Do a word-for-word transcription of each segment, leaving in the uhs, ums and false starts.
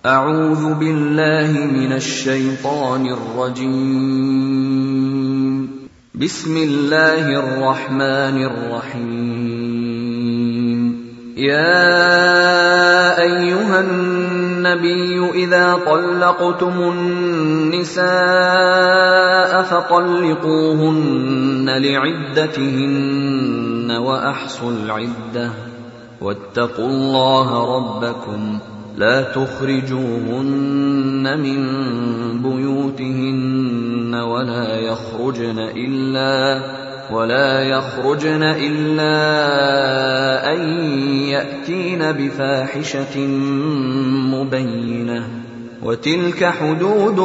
أعوذ بالله من الشيطان الرجيم. بسم الله الرحمن الرحيم. يا أيها النبي إذا طلقتم النساء فطلقوهن لعدتهن وأحصوا العدة واتقوا الله ربكم لا تخرجوهن من بيوتهن ولا يخرجن إلا ولا يخرجن إلا أن يأتين بفاحشة مبينة وتلك حدود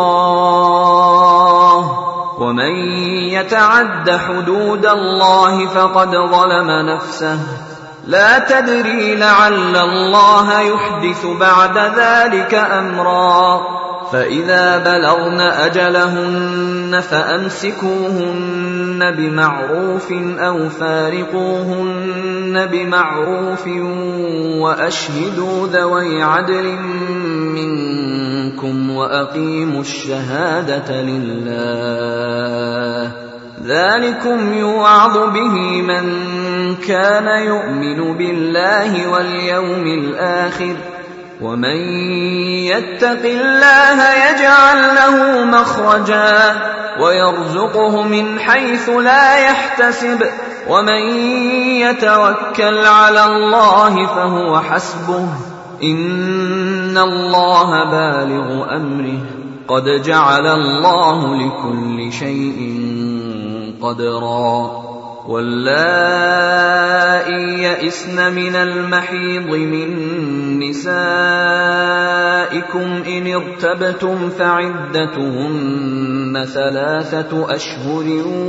الله ومن يتعد حدود الله فقد ظلم نفسه لا تدري لعل الله يحدث بعد ذلك أمرا فإذا بلغن أجلهن فأمسكوهن بمعروف أو فارقوهن بمعروف وأشهدوا ذوي عدل منكم وأقيموا الشهادة لله ذلكم يوعظ به من كان يؤمن بالله واليوم الآخر ومن يتق الله يجعل له مخرجا ويرزقه من حيث لا يحتسب ومن يتوكل على الله فهو حسبه إن الله بالغ أمره قد جعل الله لكل شيء قدرا واللائي يئسن من المحيض من نسائكم إن ارتبتم فعدتهن ثلاثة أشهر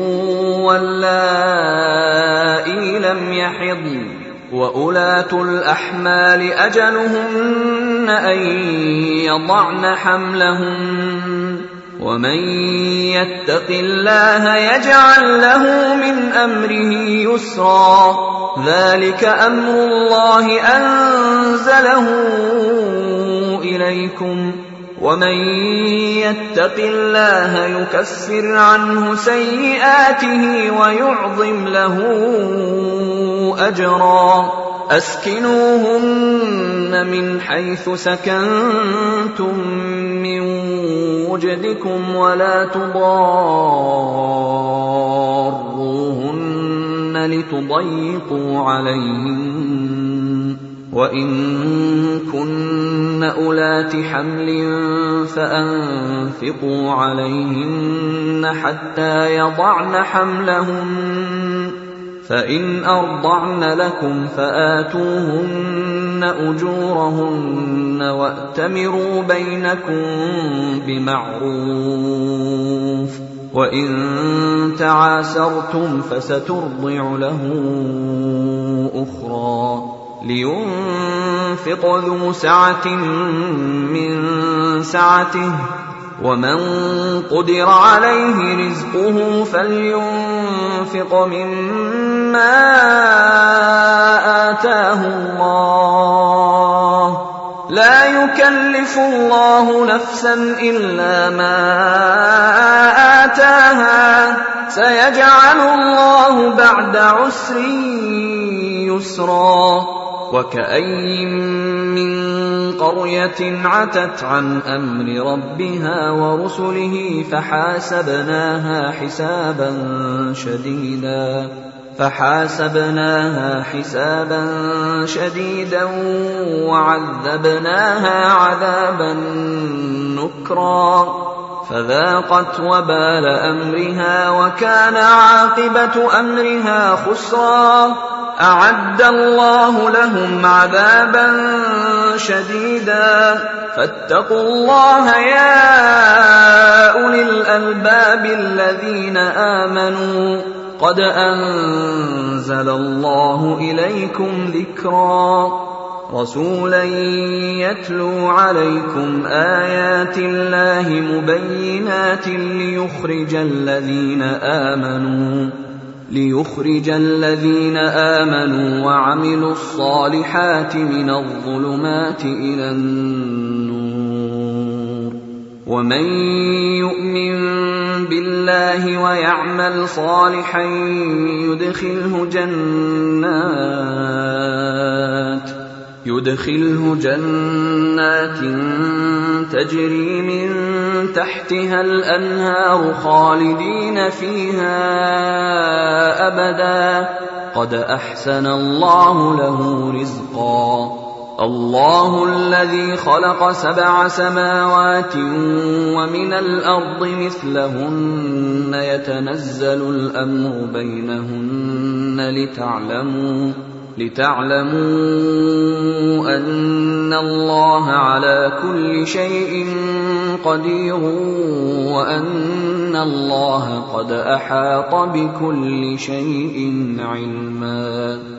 واللائي لم يحضن وأولاة الأحمال أجلهن أن يضعن حملهن ومن يتق الله يجعل له من أمره يسرا ذلك أمر الله أنزله إليكم ومن يتق الله يكفر عنه سيئاته ويعظم له أجرا أسكنوهن من حيث سكنتم من وجدكم ولا تضاروهن لتضيقوا عليهن وإن كن أولات حمل فأنفقوا عليهن حتى يضعن حملهن فإن أرضعن لكم فآتوهن أجورهن وأتمروا بينكم بمعروف وإن تعاسرتم فسترضع له أخرى لينفق ذو سعة من سعته ومن قدر عليه رزقه فلينفق مما آتاه الله لا يكلف الله نفسا إلا ما آتاها سيجعل الله بعد عسر يسرا وكأي من قرية عتت عن أمر ربها ورسله فحاسبناها حسابا شديدا فحاسبناها حسابا شديدا وعذبناها عذابا نكرا فذاقت وبال أمرها وكان عاقبة أمرها خسرا أعد الله لهم عذابا شديدا فاتقوا الله يا أولي الألباب الذين آمنوا قد أنزل الله إليكم ذكرا رسولا يتلو عليكم آيات الله مبينات ليخرج الذين آمنوا ليخرج الذين آمنوا وعملوا الصالحات من الظلمات إلى النور ومن يؤمن بالله ويعمل صالحا يدخله جنات يدخله جنات تجري من تحتها الأنهار خالدين فيها أبدا قد أحسن الله له رزقا الله الذي خلق سبع سماوات ومن الأرض مثلهن يتنزل الأمر بينهن لتعلموا لتعلموا أن الله على كل شيء قدير وأن الله قد أحاط بكل شيء علما.